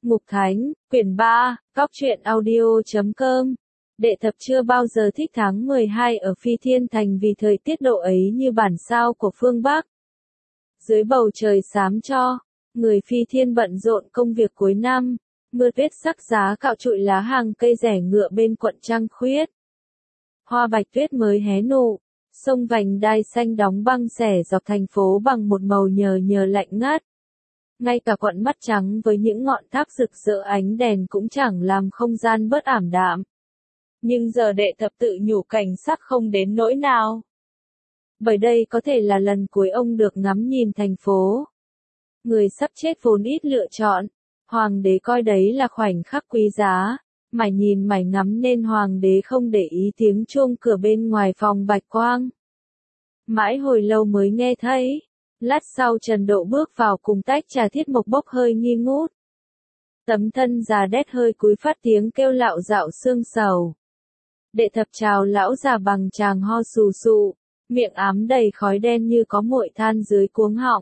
Mục Thánh, quyển 3, Góc truyện audio.com. Đệ thập chưa bao giờ thích tháng 12 ở Phi Thiên Thành vì thời tiết độ ấy như bản sao của phương Bắc. Dưới bầu trời xám cho, người Phi Thiên bận rộn công việc cuối năm, mưa tuyết sắc giá cạo trụi lá hàng cây rẻ ngựa bên quận Trăng Khuyết. Hoa bạch tuyết mới hé nụ, sông vành đai xanh đóng băng xẻ dọc thành phố bằng một màu nhờ lạnh ngắt. Ngay cả quận mắt trắng với những ngọn tháp rực rỡ ánh đèn cũng chẳng làm không gian bớt ảm đạm. Nhưng giờ đệ thập tự nhủ cảnh sắc không đến nỗi nào. Bởi đây có thể là lần cuối ông được ngắm nhìn thành phố. Người sắp chết vốn ít lựa chọn, hoàng đế coi đấy là khoảnh khắc quý giá, mải nhìn mải ngắm nên hoàng đế không để ý tiếng chuông cửa bên ngoài phòng bạch quang. Mãi hồi lâu mới nghe thấy. Lát sau Trần Độ bước vào cùng tách trà thiết mộc bốc hơi nghi ngút. Tấm thân già đét hơi cúi phát tiếng kêu lạo dạo xương sầu. Đệ thập chào lão già bằng tràng ho sù sụ, miệng ám đầy khói đen như có muội than dưới cuống họng.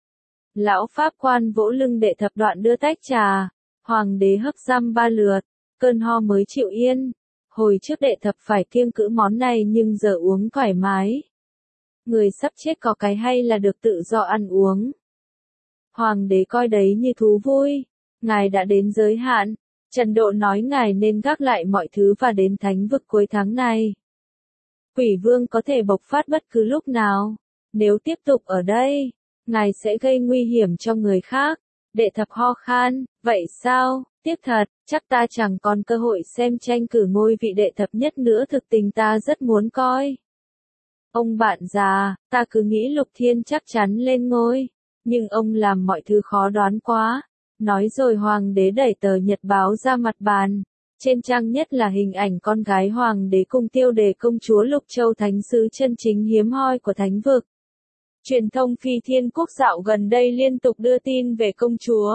Lão pháp quan vỗ lưng đệ thập đoạn đưa tách trà, hoàng đế hấp răm 3 lượt, cơn ho mới chịu yên. Hồi trước đệ thập phải kiêng cữ món này nhưng giờ uống thoải mái. Người sắp chết có cái hay là được tự do ăn uống. Hoàng đế coi đấy như thú vui. Ngài đã đến giới hạn. Trần Độ nói ngài nên gác lại mọi thứ và đến thánh vực cuối tháng này. Quỷ vương có thể bộc phát bất cứ lúc nào. Nếu tiếp tục ở đây, ngài sẽ gây nguy hiểm cho người khác. Đệ thập ho khan, vậy sao? Tiếc thật, chắc ta chẳng còn cơ hội xem tranh cử ngôi vị đệ thập nhất nữa, thực tình ta rất muốn coi. Ông bạn già, ta cứ nghĩ Lục Thiên chắc chắn lên ngôi, nhưng ông làm mọi thứ khó đoán quá. Nói rồi hoàng đế đẩy tờ nhật báo ra mặt bàn. Trên trang nhất là hình ảnh con gái hoàng đế cùng tiêu đề công chúa Lục Châu thánh sứ chân chính hiếm hoi của thánh vực. Truyền thông Phi Thiên Quốc dạo gần đây liên tục đưa tin về công chúa.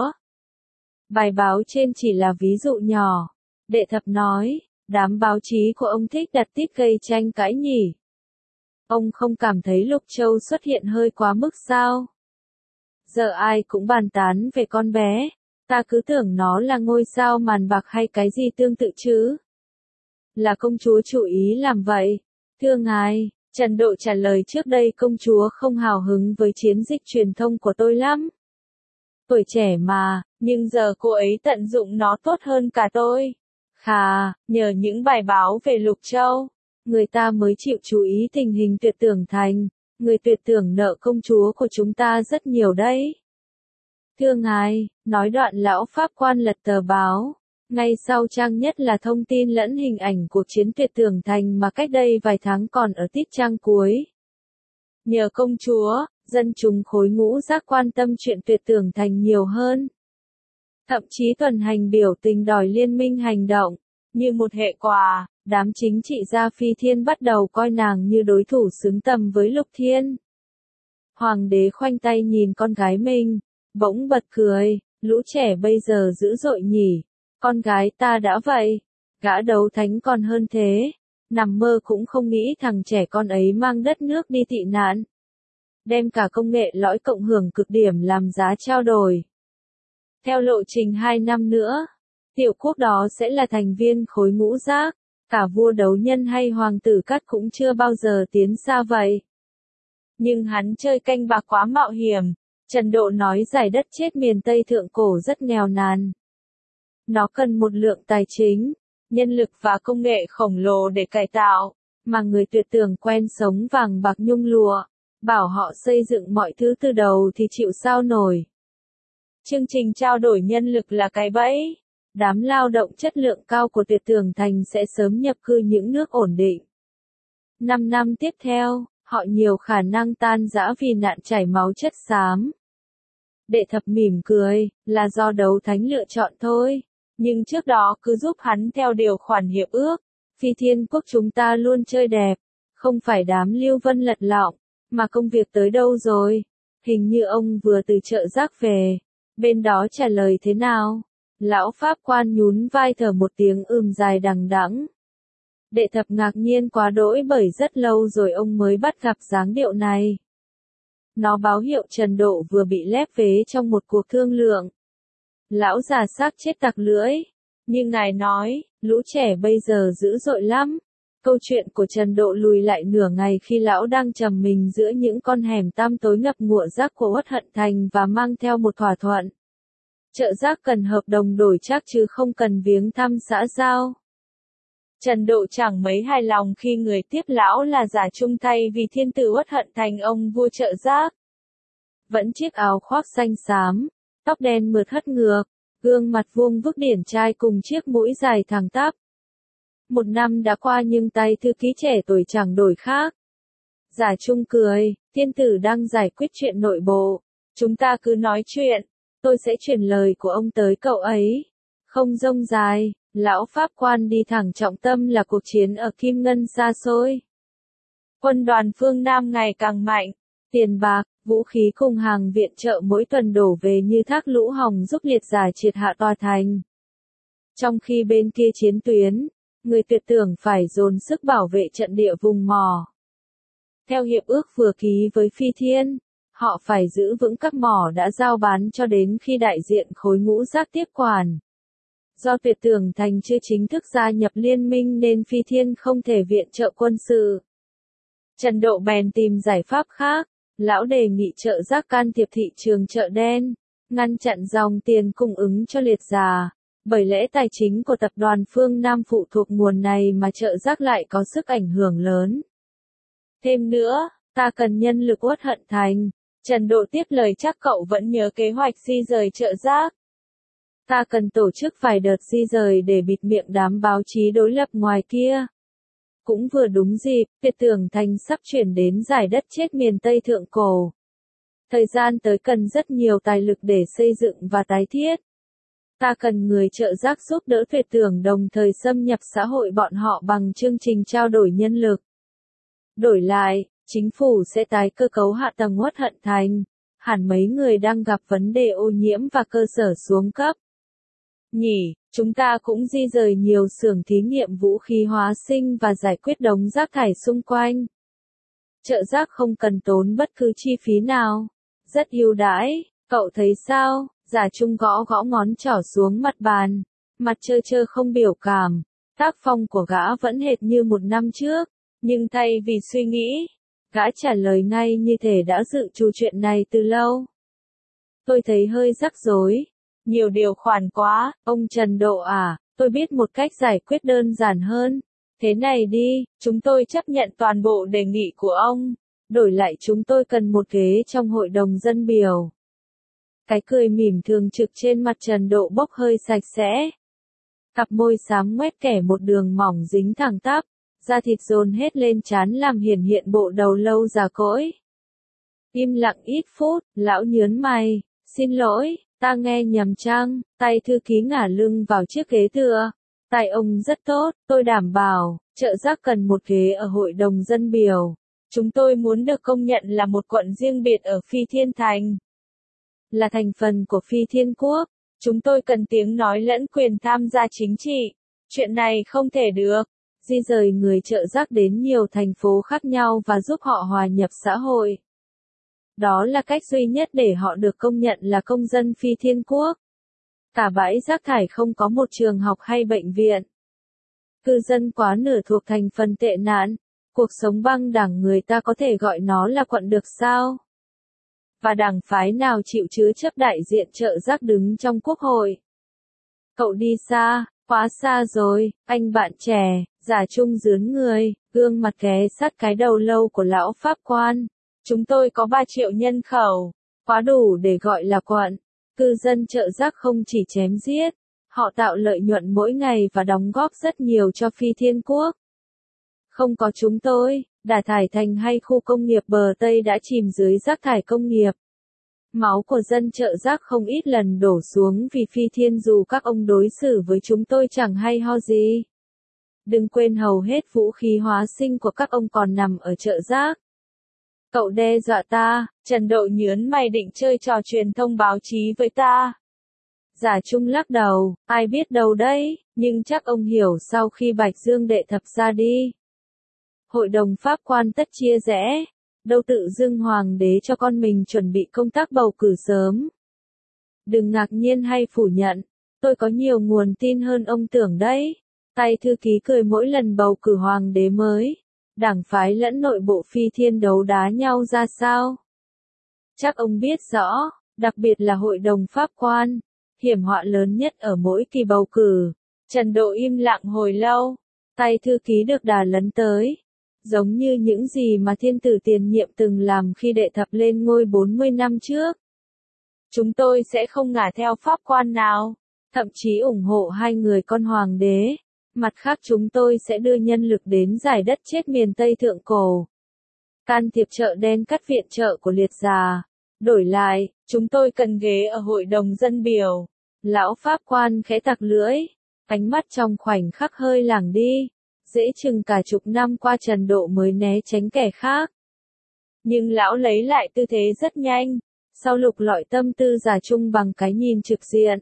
Bài báo trên chỉ là ví dụ nhỏ. Đệ thập nói, đám báo chí của ông thích đặt tít gây tranh cãi nhỉ. Ông không cảm thấy Lục Châu xuất hiện hơi quá mức sao? Giờ ai cũng bàn tán về con bé, ta cứ tưởng nó là ngôi sao màn bạc hay cái gì tương tự chứ. Là công chúa chủ ý làm vậy. Thưa ngài, Trần Độ trả lời trước đây công chúa không hào hứng với chiến dịch truyền thông của tôi lắm. Tuổi trẻ mà, nhưng giờ cô ấy tận dụng nó tốt hơn cả tôi. Khà, nhờ những bài báo về Lục Châu, người ta mới chịu chú ý tình hình Tuyệt Tưởng Thành, người Tuyệt Tưởng nợ công chúa của chúng ta rất nhiều đấy. Thưa ngài, nói đoạn lão pháp quan lật tờ báo, ngay sau trang nhất là thông tin lẫn hình ảnh cuộc chiến Tuyệt Tưởng Thành mà cách đây vài tháng còn ở tít trang cuối. Nhờ công chúa, dân chúng khối ngũ giác quan tâm chuyện Tuyệt Tưởng Thành nhiều hơn. Thậm chí tuần hành biểu tình đòi liên minh hành động. Như một hệ quả, đám chính trị gia Phi Thiên bắt đầu coi nàng như đối thủ xứng tầm với Lục Thiên. Hoàng đế khoanh tay nhìn con gái mình, bỗng bật cười, lũ trẻ bây giờ dữ dội nhỉ, con gái ta đã vậy, gã đấu thánh còn hơn thế, nằm mơ cũng không nghĩ thằng trẻ con ấy mang đất nước đi tị nạn. Đem cả công nghệ lõi cộng hưởng cực điểm làm giá trao đổi. Theo lộ trình 2 năm nữa, tiểu quốc đó sẽ là thành viên khối ngũ giác, cả vua đấu nhân hay hoàng tử cát cũng chưa bao giờ tiến xa vậy. Nhưng hắn chơi canh bạc quá mạo hiểm, Trần Độ nói giải đất chết miền Tây Thượng Cổ rất nghèo nàn. Nó cần một lượng tài chính, nhân lực và công nghệ khổng lồ để cải tạo, mà người Tuyệt Tưởng quen sống vàng bạc nhung lụa, bảo họ xây dựng mọi thứ từ đầu thì chịu sao nổi. Chương trình trao đổi nhân lực là cái bẫy. Đám lao động chất lượng cao của Tuyệt Tưởng Thành sẽ sớm nhập cư những nước ổn định. 5 năm tiếp theo, họ nhiều khả năng tan rã vì nạn chảy máu chất xám. Đệ thập mỉm cười, là do đấu thánh lựa chọn thôi. Nhưng trước đó cứ giúp hắn theo điều khoản hiệp ước. Phi Thiên Quốc chúng ta luôn chơi đẹp, không phải đám lưu vân lật lọng, mà công việc tới đâu rồi? Hình như ông vừa từ chợ rác về. Bên đó trả lời thế nào? Lão pháp quan nhún vai thở một tiếng dài đằng đẵng. Đệ thập ngạc nhiên quá đỗi bởi rất lâu rồi ông mới bắt gặp dáng điệu này. Nó báo hiệu Trần Độ vừa bị lép vế trong một cuộc thương lượng. Lão già xác chết tặc lưỡi. Nhưng ngài nói, lũ trẻ bây giờ dữ dội lắm. Câu chuyện của Trần Độ lùi lại nửa ngày khi lão đang trầm mình giữa những con hẻm tăm tối ngập ngụa rác của Uất Hận Thành và mang theo một thỏa thuận. Trợ giác cần hợp đồng đổi trác chứ không cần viếng thăm xã giao. Trần Độ chẳng mấy hài lòng khi người tiếp lão là Giả Trung thay vì thiên tử Uất Hận Thành ông vua trợ giác. Vẫn chiếc áo khoác xanh xám, tóc đen mượt hất ngược, gương mặt vuông vức điển trai cùng chiếc mũi dài thẳng tắp. Một năm đã qua nhưng tay thư ký trẻ tuổi chẳng đổi khác. Giả Trung cười, thiên tử đang giải quyết chuyện nội bộ. Chúng ta cứ nói chuyện, tôi sẽ chuyển lời của ông tới cậu ấy. Không rông dài, lão pháp quan đi thẳng trọng tâm là cuộc chiến ở Kim Ngân xa xôi. Quân đoàn phương Nam ngày càng mạnh, tiền bạc, vũ khí cùng hàng viện trợ mỗi tuần đổ về như thác lũ hồng giúp liệt giả triệt hạ tòa thành. Trong khi bên kia chiến tuyến, người tuyệt tưởng phải dồn sức bảo vệ trận địa vùng mỏ. Theo hiệp ước vừa ký với Phi Thiên, họ phải giữ vững các mỏ đã giao bán cho đến khi đại diện khối ngũ giác tiếp quản. Do tuyệt tưởng thành chưa chính thức gia nhập liên minh nên Phi Thiên không thể viện trợ quân sự. Trần Độ bèn tìm giải pháp khác, lão đề nghị trợ giác can thiệp thị trường chợ đen, ngăn chặn dòng tiền cung ứng cho liệt giả. Bởi lẽ tài chính của tập đoàn phương Nam phụ thuộc nguồn này mà trợ giác lại có sức ảnh hưởng lớn. Thêm nữa, ta cần nhân lực Uất Hận Thành. Trần Độ tiếp lời chắc cậu vẫn nhớ kế hoạch di rời trợ giác. Ta cần tổ chức vài đợt di rời để bịt miệng đám báo chí đối lập ngoài kia. Cũng vừa đúng dịp, tuyệt tưởng thành sắp chuyển đến giải đất chết miền Tây Thượng Cổ. Thời gian tới cần rất nhiều tài lực để xây dựng và tái thiết. Ta cần người trợ giác giúp đỡ tuyệt tưởng đồng thời xâm nhập xã hội bọn họ bằng chương trình trao đổi nhân lực. Đổi lại, chính phủ sẽ tái cơ cấu hạ tầng Uất Hận Thành, hẳn mấy người đang gặp vấn đề ô nhiễm và cơ sở xuống cấp. Nhỉ, chúng ta cũng di rời nhiều xưởng thí nghiệm vũ khí hóa sinh và giải quyết đống rác thải xung quanh. Trợ giác không cần tốn bất cứ chi phí nào. Rất ưu đãi, cậu thấy sao? Giả Trung gõ gõ ngón trỏ xuống mặt bàn, mặt trơ trơ không biểu cảm. Tác phong của gã vẫn hệt như một năm trước, nhưng thay vì suy nghĩ, gã trả lời ngay như thể đã dự trù chuyện này từ lâu. Tôi thấy hơi rắc rối. Nhiều điều khoản quá, ông Trần Độ à, tôi biết một cách giải quyết đơn giản hơn. Thế này đi, chúng tôi chấp nhận toàn bộ đề nghị của ông. Đổi lại chúng tôi cần một ghế trong hội đồng dân biểu. Cái cười mỉm thường trực trên mặt Trần Độ bốc hơi sạch sẽ. Cặp môi xám ngoét kẻ một đường mỏng dính thẳng tắp, da thịt dồn hết lên trán làm hiển hiện bộ đầu lâu già cỗi. Im lặng ít phút, lão nhớn mày, xin lỗi, ta nghe nhầm chăng? Tay thư ký ngả lưng vào chiếc ghế tựa. Tài ông rất tốt, tôi đảm bảo, trợ giác cần một ghế ở hội đồng dân biểu. Chúng tôi muốn được công nhận là một quận riêng biệt ở Phi Thiên Thành. Là thành phần của Phi Thiên Quốc, chúng tôi cần tiếng nói lẫn quyền tham gia chính trị. Chuyện này không thể được. Di rời người trợ giác đến nhiều thành phố khác nhau và giúp họ hòa nhập xã hội. Đó là cách duy nhất để họ được công nhận là công dân Phi Thiên Quốc. Cả bãi rác thải không có một trường học hay bệnh viện. Cư dân quá nửa thuộc thành phần tệ nạn. Cuộc sống băng đảng người ta có thể gọi nó là quận được sao? Và đảng phái nào chịu chứa chấp đại diện trợ giác đứng trong quốc hội? Cậu đi xa, quá xa rồi, anh bạn trẻ. Giả Trung rướn người, gương mặt ghé sát cái đầu lâu của lão pháp quan. Chúng tôi có 3 triệu nhân khẩu, quá đủ để gọi là quận. Cư dân trợ giác không chỉ chém giết, họ tạo lợi nhuận mỗi ngày và đóng góp rất nhiều cho Phi Thiên Quốc. Không có chúng tôi, Đà Thải Thành hay khu công nghiệp bờ Tây đã chìm dưới rác thải công nghiệp. Máu của dân trợ giác không ít lần đổ xuống vì Phi Thiên dù các ông đối xử với chúng tôi chẳng hay ho gì. Đừng quên hầu hết vũ khí hóa sinh của các ông còn nằm ở trợ giác. Cậu đe dọa ta, Trần Độ nhớn mày định chơi trò truyền thông báo chí với ta. Giả Trung lắc đầu, ai biết đâu đấy, nhưng chắc ông hiểu sau khi Bạch Dương đệ thập ra đi. Hội đồng pháp quan tất chia rẽ, đâu tự dưng hoàng đế cho con mình chuẩn bị công tác bầu cử sớm. Đừng ngạc nhiên hay phủ nhận, tôi có nhiều nguồn tin hơn ông tưởng đấy. Tay thư ký cười mỗi lần bầu cử hoàng đế mới, đảng phái lẫn nội bộ Phi Thiên đấu đá nhau ra sao. Chắc ông biết rõ, đặc biệt là hội đồng pháp quan, hiểm họa lớn nhất ở mỗi kỳ bầu cử. Trần Độ im lặng hồi lâu, tay thư ký được đà lấn tới. Giống như những gì mà thiên tử tiền nhiệm từng làm khi đệ thập lên ngôi 40 năm trước. Chúng tôi sẽ không ngả theo pháp quan nào, thậm chí ủng hộ hai người con hoàng đế. Mặt khác chúng tôi sẽ đưa nhân lực đến giải đất chết miền Tây Thượng Cổ. Can thiệp chợ đen cắt viện trợ của liệt già. Đổi lại, chúng tôi cần ghế ở hội đồng dân biểu. Lão pháp quan khẽ tặc lưỡi, ánh mắt trong khoảnh khắc hơi lảng đi. Dễ chừng cả chục năm qua Trần Độ mới né tránh kẻ khác. Nhưng lão lấy lại tư thế rất nhanh, sau lục lọi tâm tư Giả Trung bằng cái nhìn trực diện.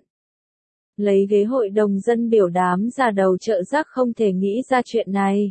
Lấy ghế hội đồng dân biểu, đám già đầu trợ giác không thể nghĩ ra chuyện này.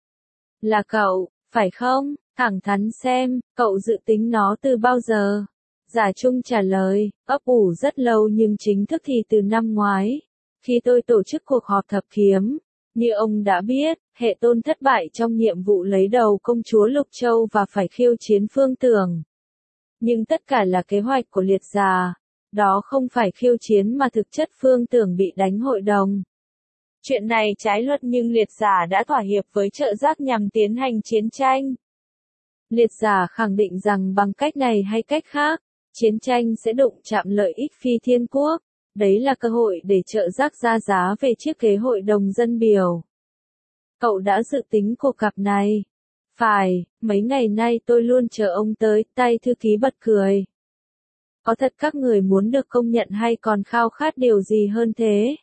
Là cậu, phải không? Thẳng thắn xem, cậu dự tính nó từ bao giờ? Giả Trung trả lời, ấp ủ rất lâu nhưng chính thức thì từ năm ngoái, khi tôi tổ chức cuộc họp thập kiếm. Như ông đã biết, Hệ Tôn thất bại trong nhiệm vụ lấy đầu công chúa Lục Châu và phải khiêu chiến Phương Tưởng. Nhưng tất cả là kế hoạch của liệt già. Đó không phải khiêu chiến mà thực chất Phương Tưởng bị đánh hội đồng. Chuyện này trái luật nhưng liệt giả đã thỏa hiệp với trợ giác nhằm tiến hành chiến tranh. Liệt giả khẳng định rằng bằng cách này hay cách khác, chiến tranh sẽ đụng chạm lợi ích Phi Thiên Quốc. Đấy là cơ hội để trợ giác ra giá về chiếc ghế hội đồng dân biểu. Cậu đã dự tính cuộc gặp này. Phải, mấy ngày nay tôi luôn chờ ông tới, tay thư ký bật cười. Có thật các người muốn được công nhận hay còn khao khát điều gì hơn thế?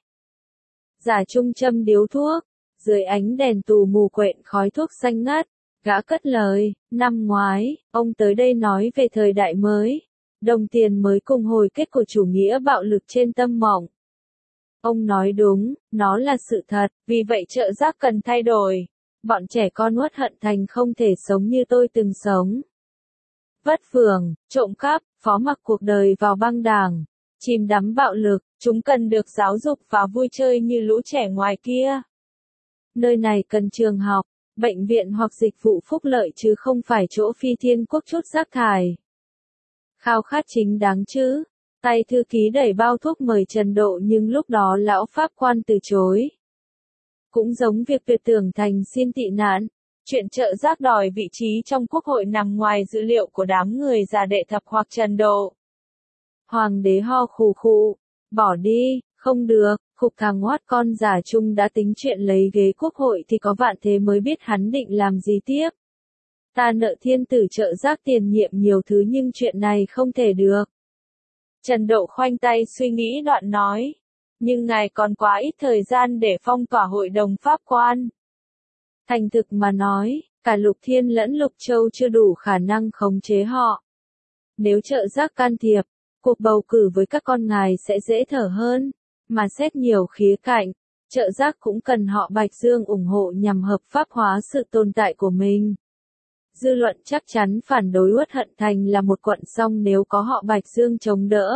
Giả Trung châm điếu thuốc, dưới ánh đèn tù mù quện khói thuốc xanh ngắt, gã cất lời, năm ngoái, ông tới đây nói về thời đại mới. Đồng tiền mới cùng hồi kết của chủ nghĩa bạo lực trên tâm mỏng. Ông nói đúng, nó là sự thật, vì vậy trợ giác cần thay đổi. Bọn trẻ con uất hận thành không thể sống như tôi từng sống. Vất phường, trộm cắp, phó mặc cuộc đời vào băng đảng, chìm đắm bạo lực, chúng cần được giáo dục và vui chơi như lũ trẻ ngoài kia. Nơi này cần trường học, bệnh viện hoặc dịch vụ phúc lợi chứ không phải chỗ Phi Thiên Quốc chút rác thải. Khao khát chính đáng chứ. Tay thư ký đẩy bao thuốc mời Trần Độ nhưng lúc đó lão pháp quan từ chối. Cũng giống việc Việt Tưởng Thành xin tị nạn, chuyện trợ giác đòi vị trí trong quốc hội nằm ngoài dữ liệu của đám người già đệ thập hoặc Trần Độ. Hoàng đế ho khù khụ, bỏ đi, không được, khục thằng ngoát con Giả Trung đã tính chuyện lấy ghế quốc hội thì có vạn thế mới biết hắn định làm gì tiếp. Ta nợ thiên tử trợ giác tiền nhiệm nhiều thứ nhưng chuyện này không thể được. Trần Độ khoanh tay suy nghĩ đoạn nói. Nhưng ngài còn quá ít thời gian để phong tỏa hội đồng pháp quan. Thành thực mà nói, cả Lục Thiên lẫn Lục Châu chưa đủ khả năng khống chế họ. Nếu trợ giác can thiệp, cuộc bầu cử với các con ngài sẽ dễ thở hơn. Mà xét nhiều khía cạnh, trợ giác cũng cần họ Bạch Dương ủng hộ nhằm hợp pháp hóa sự tồn tại của mình. Dư luận chắc chắn phản đối Uất Hận Thành là một quận song nếu có họ Bạch Dương chống đỡ.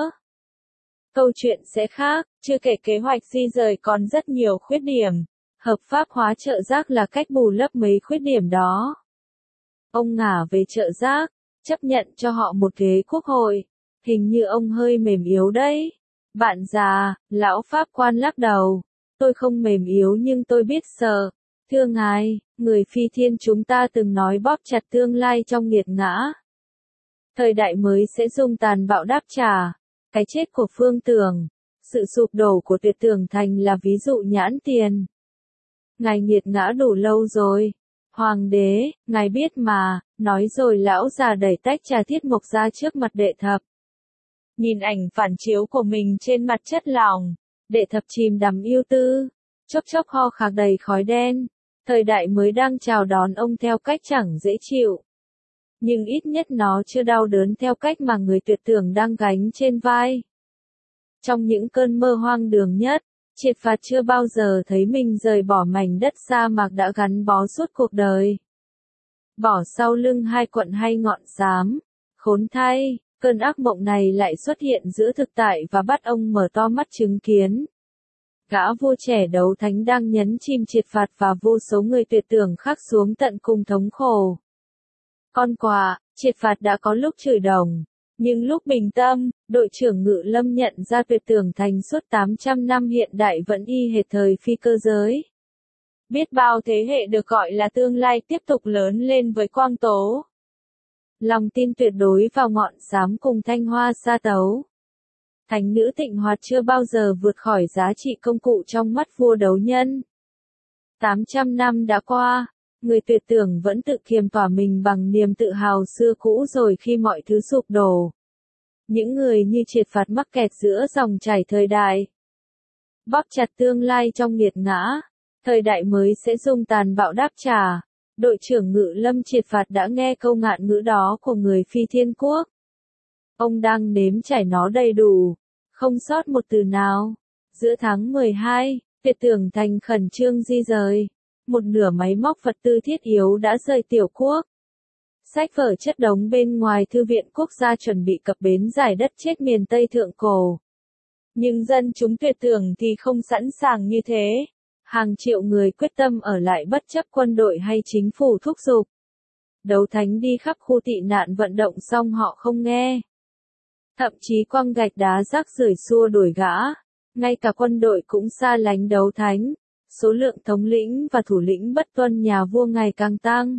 Câu chuyện sẽ khác, chưa kể kế hoạch di rời còn rất nhiều khuyết điểm. Hợp pháp hóa trợ giác là cách bù lấp mấy khuyết điểm đó. Ông ngả về trợ giác, chấp nhận cho họ một ghế quốc hội. Hình như ông hơi mềm yếu đấy. Bạn già, lão pháp quan lắc đầu. Tôi không mềm yếu nhưng tôi biết sợ. Thưa ngài, người Phi Thiên chúng ta từng nói bóp chặt tương lai trong nghiệt ngã. Thời đại mới sẽ dùng tàn bạo đáp trả. Cái chết của Phương Tưởng, sự sụp đổ của Tuyệt Tưởng Thành là ví dụ nhãn tiền. Ngài nghiệt ngã đủ lâu rồi. Hoàng đế, ngài biết mà, nói rồi lão già đẩy tách trà thiết mộc ra trước mặt đệ thập. Nhìn ảnh phản chiếu của mình trên mặt chất lỏng, đệ thập chìm đắm yêu tư, chốc chốc ho khạc đầy khói đen. Thời đại mới đang chào đón ông theo cách chẳng dễ chịu. Nhưng ít nhất nó chưa đau đớn theo cách mà người Tuyệt Tưởng đang gánh trên vai. Trong những cơn mơ hoang đường nhất, Triệt Phạt chưa bao giờ thấy mình rời bỏ mảnh đất sa mạc đã gắn bó suốt cuộc đời. Bỏ sau lưng hai quận hay ngọn xám. Khốn thay, Cơn ác mộng này lại xuất hiện giữa thực tại và bắt ông mở to mắt chứng kiến. Gã vua trẻ đấu thánh đang nhấn chìm triệt phạt và vô số người tuyệt tưởng khắc xuống tận cùng thống khổ. Con quà, triệt phạt đã có lúc chửi đồng. Nhưng lúc bình tâm, đội trưởng Ngự Lâm nhận ra tuyệt tưởng thành suốt 800 năm hiện đại vẫn y hệt thời phi cơ giới. Biết bao thế hệ được gọi là tương lai tiếp tục lớn lên với quang tố. Lòng tin tuyệt đối vào ngọn xám cùng thanh hoa sa tấu. Thánh nữ Tịnh Hoạt chưa bao giờ vượt khỏi giá trị công cụ trong mắt vua đấu nhân. 800 năm đã qua, người tuyệt tưởng vẫn tự kiềm tỏa mình bằng niềm tự hào xưa cũ rồi khi mọi thứ sụp đổ. Những người như triệt phạt mắc kẹt giữa dòng chảy thời đại. Bóp chặt tương lai trong nghiệt ngã, thời đại mới sẽ dùng tàn bạo đáp trả. Đội trưởng Ngự Lâm triệt phạt đã nghe câu ngạn ngữ đó của người phi thiên quốc. Ông đang nếm trải nó đầy đủ, không sót một từ nào. Giữa tháng 12, tuyệt tưởng thành khẩn trương di rời. Một nửa máy móc vật tư thiết yếu đã rời tiểu quốc. Sách vở chất đống bên ngoài Thư viện Quốc gia chuẩn bị cập bến giải đất chết miền Tây Thượng Cổ. Nhưng dân chúng tuyệt tưởng thì không sẵn sàng như thế. Hàng triệu người quyết tâm ở lại bất chấp quân đội hay chính phủ thúc giục. Đấu thánh đi khắp khu tị nạn vận động xong họ không nghe. Thậm chí quăng gạch đá rác rưởi xua đuổi gã. Ngay cả quân đội cũng xa lánh đấu thánh. Số lượng thống lĩnh và thủ lĩnh bất tuân nhà vua ngày càng tăng.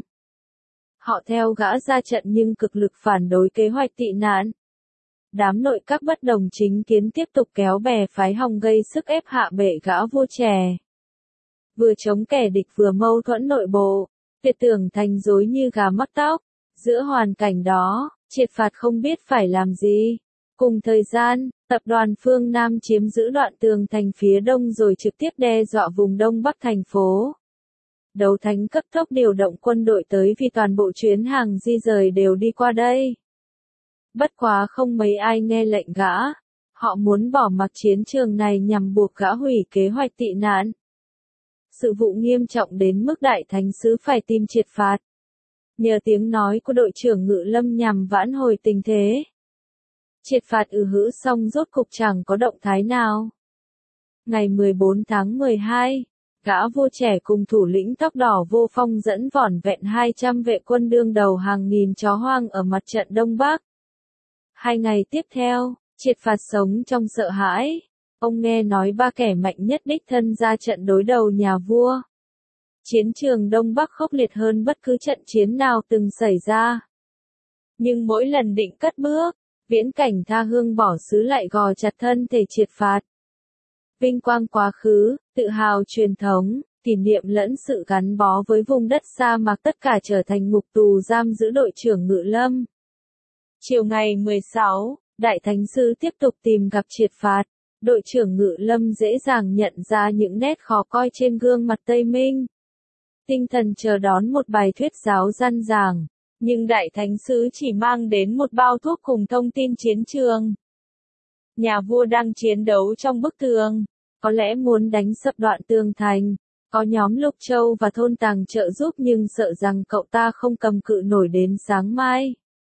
Họ theo gã ra trận nhưng cực lực phản đối kế hoạch tị nạn. Đám nội các bất đồng chính kiến tiếp tục kéo bè phái Hồng gây sức ép hạ bệ gã vua trẻ. Vừa chống kẻ địch vừa mâu thuẫn nội bộ, tuyệt tưởng thành rối như gà mắc tóc. Giữa hoàn cảnh đó, triệt phạt không biết phải làm gì. Cùng thời gian, tập đoàn phương Nam chiếm giữ đoạn tường thành phía đông rồi trực tiếp đe dọa vùng đông bắc thành phố. Đấu thánh cấp tốc điều động quân đội tới vì toàn bộ chuyến hàng di rời đều đi qua đây. Bất quá không mấy ai nghe lệnh gã. Họ muốn bỏ mặc chiến trường này nhằm buộc gã hủy kế hoạch tị nạn. Sự vụ nghiêm trọng đến mức đại thánh sứ phải tìm triệt phạt. Nhờ tiếng nói của đội trưởng Ngự Lâm nhằm vãn hồi tình thế. Triệt phạt hữ xong rốt cục chẳng có động thái nào. Ngày 14 tháng 12, gã vua trẻ cùng thủ lĩnh tóc đỏ Vô Phong dẫn vỏn vẹn 200 vệ quân đương đầu hàng nghìn chó hoang ở mặt trận Đông Bắc. 2 ngày tiếp theo, triệt phạt sống trong sợ hãi. Ông nghe nói 3 kẻ mạnh nhất đích thân ra trận đối đầu nhà vua. Chiến trường Đông Bắc khốc liệt hơn bất cứ trận chiến nào từng xảy ra. Nhưng mỗi lần định cất bước, viễn cảnh tha hương bỏ xứ lại gò chặt thân thể triệt phạt. Vinh quang quá khứ, tự hào truyền thống, kỷ niệm lẫn sự gắn bó với vùng đất sa mạc tất cả trở thành ngục tù giam giữ đội trưởng Ngự Lâm. Chiều ngày 16, Đại Thánh Sư tiếp tục tìm gặp triệt phạt. Đội trưởng Ngự Lâm dễ dàng nhận ra những nét khó coi trên gương mặt Tây Minh. Tinh thần chờ đón một bài thuyết giáo răn ràng. Nhưng Đại Thánh Sứ chỉ mang đến một bao thuốc cùng thông tin chiến trường. Nhà vua đang chiến đấu trong bức tường. Có lẽ muốn đánh sập đoạn tường thành. Có nhóm Lục Châu và thôn Tàng trợ giúp nhưng sợ rằng cậu ta không cầm cự nổi đến sáng mai.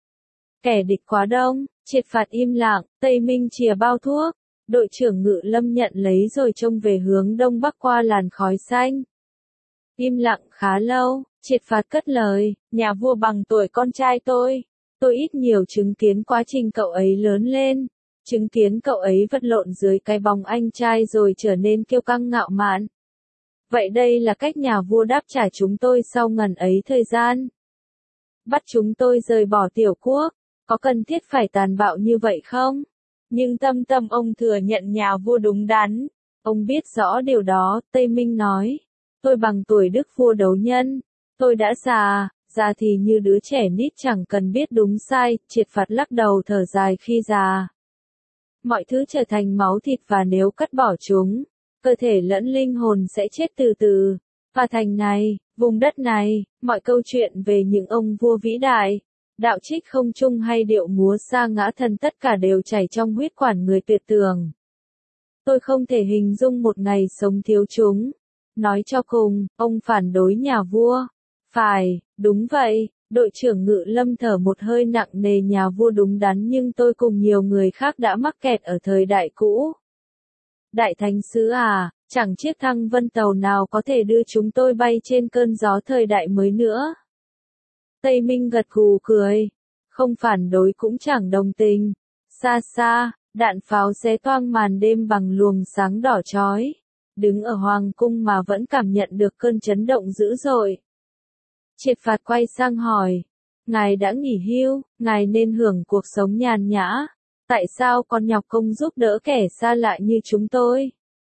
Kẻ địch quá đông, triệt phạt im lặng, Tây Minh chìa bao thuốc. Đội trưởng Ngự Lâm nhận lấy rồi trông về hướng đông bắc qua làn khói xanh. Im lặng khá lâu, triệt phạt cất lời, nhà vua bằng tuổi con trai tôi ít nhiều chứng kiến quá trình cậu ấy lớn lên, chứng kiến cậu ấy vật lộn dưới cái bóng anh trai rồi trở nên kiêu căng ngạo mạn. Vậy đây là cách nhà vua đáp trả chúng tôi sau ngần ấy thời gian. Bắt chúng tôi rời bỏ tiểu quốc, có cần thiết phải tàn bạo như vậy không? Nhưng tâm tâm ông thừa nhận nhà vua đúng đắn. Ông biết rõ điều đó, Tây Minh nói. Tôi bằng tuổi đức vua đấu nhân. Tôi đã già thì như đứa trẻ nít chẳng cần biết đúng sai, triệt phạt lắc đầu thở dài khi già. Mọi thứ trở thành máu thịt và nếu cắt bỏ chúng, cơ thể lẫn linh hồn sẽ chết từ từ. Và thành này, vùng đất này, mọi câu chuyện về những ông vua vĩ đại, đạo trích không trung hay điệu múa sa ngã thần tất cả đều chảy trong huyết quản người tuyệt tường. Tôi không thể hình dung một ngày sống thiếu chúng. Nói cho cùng, ông phản đối nhà vua. Phải, đúng vậy, Đội trưởng Ngự Lâm thở một hơi nặng nề, nhà vua đúng đắn, nhưng tôi cùng nhiều người khác đã mắc kẹt ở thời đại cũ. Đại thánh sứ à, chẳng chiếc thăng vân tàu nào có thể đưa chúng tôi bay trên cơn gió thời đại mới nữa. Tây Minh gật gù cười, không phản đối cũng chẳng đồng tình. Xa xa, đạn pháo xé toang màn đêm bằng luồng sáng đỏ chói. Đứng ở hoàng cung mà vẫn cảm nhận được cơn chấn động dữ dội. Triệt Phạt quay sang hỏi, ngài đã nghỉ hưu, ngài nên hưởng cuộc sống nhàn nhã. Tại sao còn nhọc công giúp đỡ kẻ xa lạ như chúng tôi?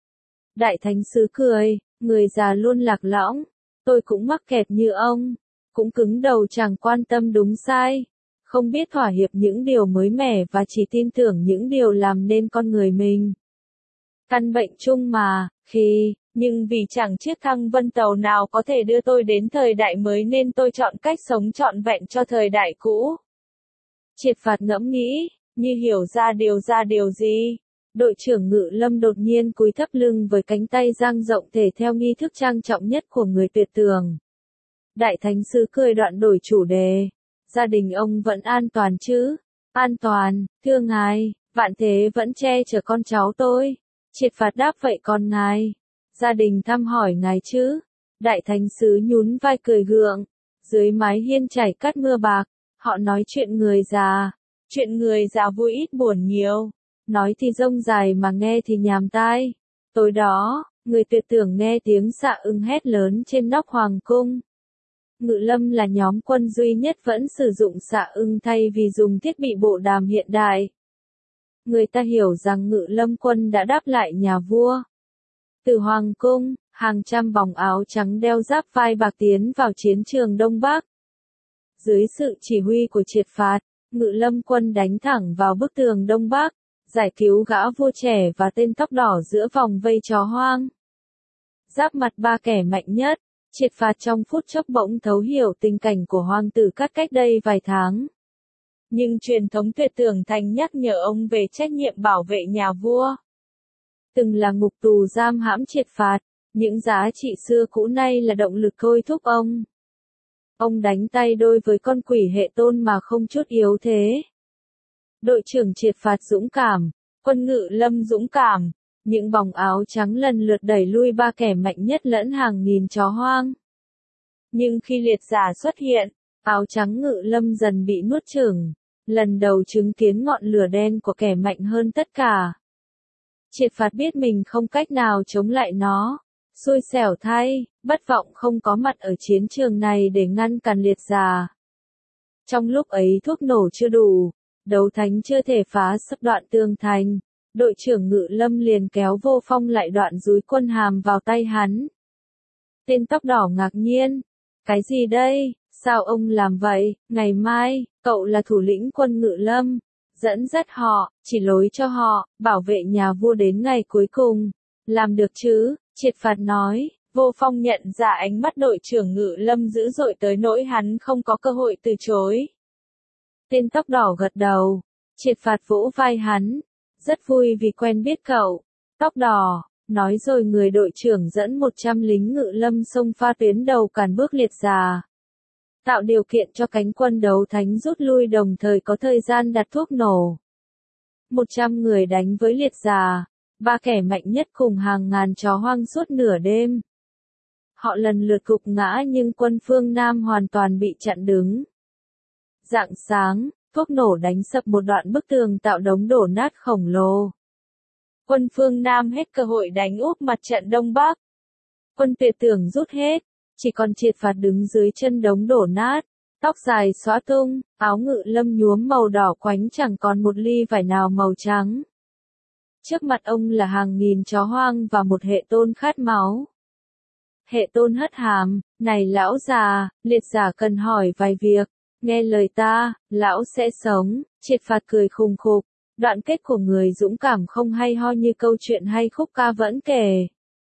Đại thánh sứ cười, người già luôn lạc lõng. Tôi cũng mắc kẹt như ông, cũng cứng đầu chẳng quan tâm đúng sai. Không biết thỏa hiệp những điều mới mẻ và chỉ tin tưởng những điều làm nên con người mình. Căn bệnh chung mà, nhưng vì chẳng chiếc thăng vân tàu nào có thể đưa tôi đến thời đại mới nên tôi chọn cách sống trọn vẹn cho thời đại cũ. Triệt Phạt ngẫm nghĩ, như hiểu ra điều gì. Đội trưởng Ngự Lâm đột nhiên cúi thấp lưng với cánh tay dang rộng thể theo nghi thức trang trọng nhất của người Tuyệt Tường. Đại thánh sứ cười đoạn đổi chủ đề. Gia đình ông vẫn an toàn chứ? An toàn, thưa ngài, vạn thế vẫn che chở con cháu tôi. Triệt Phạt đáp vậy còn ngài? Gia đình thăm hỏi ngài chứ? Đại thánh sứ nhún vai cười gượng. Dưới mái hiên chảy cát mưa bạc, họ nói chuyện người già. Chuyện người già vui ít buồn nhiều. Nói thì rông dài mà nghe thì nhàm tai. Tối đó, người Tuyệt Tưởng nghe tiếng xạ ưng hét lớn trên nóc hoàng cung. Ngự Lâm là nhóm quân duy nhất vẫn sử dụng xạ ưng thay vì dùng thiết bị bộ đàm hiện đại. Người ta hiểu rằng Ngự Lâm quân đã đáp lại nhà vua. Từ hoàng cung, hàng trăm bóng áo trắng đeo giáp vai bạc tiến vào chiến trường Đông Bắc. Dưới sự chỉ huy của Triệt Phạt, Ngự Lâm quân đánh thẳng vào bức tường Đông Bắc, giải cứu gã vua trẻ và tên tóc đỏ giữa vòng vây chó hoang. Giáp mặt ba kẻ mạnh nhất, Triệt Phạt trong phút chốc bỗng thấu hiểu tình cảnh của hoàng tử Cát cách đây vài tháng. Nhưng truyền thống Tuyệt Tưởng Thành nhắc nhở ông về trách nhiệm bảo vệ nhà vua. Từng là ngục tù giam hãm Triệt Phạt, những giá trị xưa cũ nay là động lực thôi thúc ông. Ông đánh tay đôi với con quỷ Hệ Tôn mà không chút yếu thế. Đội trưởng Triệt Phạt dũng cảm, quân Ngự Lâm dũng cảm, những bóng áo trắng lần lượt đẩy lui ba kẻ mạnh nhất lẫn hàng nghìn chó hoang. Nhưng khi liệt giả xuất hiện, áo trắng Ngự Lâm dần bị nuốt chửng, lần đầu chứng kiến ngọn lửa đen của kẻ mạnh hơn tất cả. Triệt Phạt biết mình không cách nào chống lại nó. Xui xẻo thay, bất vọng không có mặt ở chiến trường này để ngăn cản liệt giả. Trong lúc ấy thuốc nổ chưa đủ, đấu thánh chưa thể phá sập đoạn tường thành, đội trưởng Ngự Lâm liền kéo Vô Phong lại đoạn dúi quân hàm vào tay hắn. Tên tóc đỏ ngạc nhiên. Cái gì đây? Sao ông làm vậy? Ngày mai, cậu là thủ lĩnh quân Ngự Lâm. Dẫn dắt họ, chỉ lối cho họ, bảo vệ nhà vua đến ngày cuối cùng. Làm được chứ? Triệt Phạt nói. Vô Phong nhận ra ánh mắt đội trưởng Ngự Lâm dữ dội tới nỗi hắn không có cơ hội từ chối. Tên tóc đỏ gật đầu. Triệt Phạt vỗ vai hắn. Rất vui vì quen biết cậu. Tóc đỏ, nói rồi người đội trưởng dẫn 100 lính Ngự Lâm xông pha tuyến đầu cản bước liệt giả. Tạo điều kiện cho cánh quân đấu thánh rút lui đồng thời có thời gian đặt thuốc nổ. 100 người đánh với liệt giả, ba kẻ mạnh nhất cùng hàng ngàn chó hoang suốt nửa đêm. Họ lần lượt gục ngã nhưng quân phương Nam hoàn toàn bị chặn đứng. Rạng sáng, thuốc nổ đánh sập một đoạn bức tường tạo đống đổ nát khổng lồ. Quân phương Nam hết cơ hội đánh úp mặt trận Đông Bắc. Quân Tuyệt Tưởng rút hết, chỉ còn Triệt Phạt đứng dưới chân đống đổ nát, tóc dài xõa tung, áo Ngự Lâm nhuốm màu đỏ quánh chẳng còn một ly vải nào màu trắng. Trước mặt ông là hàng nghìn chó hoang và một Hệ Tôn khát máu. Hệ Tôn hất hàm, này lão già, liệt giả cần hỏi vài việc, nghe lời ta, lão sẽ sống. Triệt Phạt cười khùng khục, đoạn kết của người dũng cảm không hay ho như câu chuyện hay khúc ca vẫn kể.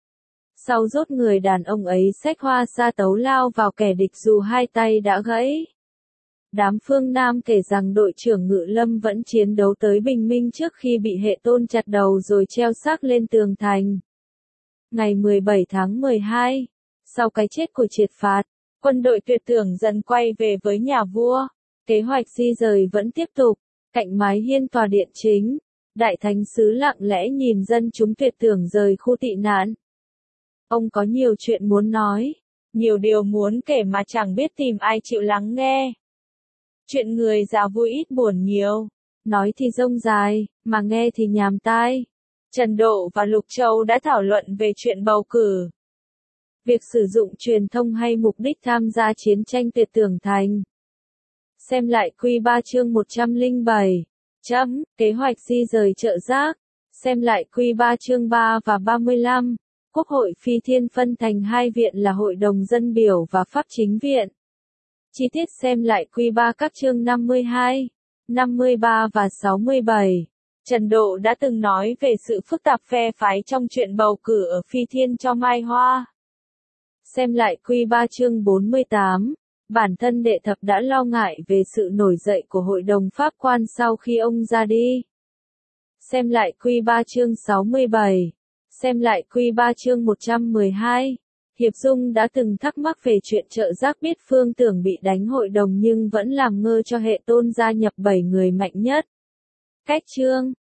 Sau rốt người đàn ông ấy xách hoa sa tấu lao vào kẻ địch dù hai tay đã gãy. Đám phương Nam kể rằng đội trưởng Ngự Lâm vẫn chiến đấu tới bình minh trước khi bị Hệ Tôn chặt đầu rồi treo xác lên tường thành. Ngày 17 tháng 12, sau cái chết của Triệt Phạt, Quân đội Tuyệt Tưởng dần quay về với nhà vua. Kế hoạch di rời vẫn tiếp tục. Cạnh mái hiên tòa điện chính, Đại Thánh sứ lặng lẽ nhìn dân chúng Tuyệt Tưởng rời khu tị nạn. Ông có nhiều chuyện muốn nói, nhiều điều muốn kể mà chẳng biết tìm ai chịu lắng nghe. Chuyện người già vui ít buồn nhiều, nói thì rông dài, mà nghe thì nhàm tai. Trần Độ và Lục Châu đã thảo luận về chuyện bầu cử. Việc sử dụng truyền thông hay mục đích tham gia chiến tranh Tuyệt Tưởng Thành. Xem lại Q3 chương 107. Kế hoạch di rời Chợ Rác. Xem lại Q3 chương 3 và 35. Quốc hội Phi Thiên phân thành hai viện là Hội đồng Dân biểu và Pháp Chính viện. Chi tiết xem lại Q3 các chương 52, 53 và 67. Trần Độ đã từng nói về sự phức tạp phe phái trong chuyện bầu cử ở Phi Thiên cho Mai Hoa. Xem lại Q3 chương 48. Bản thân Đệ Thập đã lo ngại về sự nổi dậy của Hội đồng Pháp quan sau khi ông ra đi. Xem lại Q3 chương 67. Xem lại Q3 chương 112. Hiệp Dung đã từng thắc mắc về chuyện Chợ Rác, biết Phương Tưởng bị đánh hội đồng nhưng vẫn làm ngơ cho Hệ Tôn gia nhập 7 người mạnh nhất. Cách chương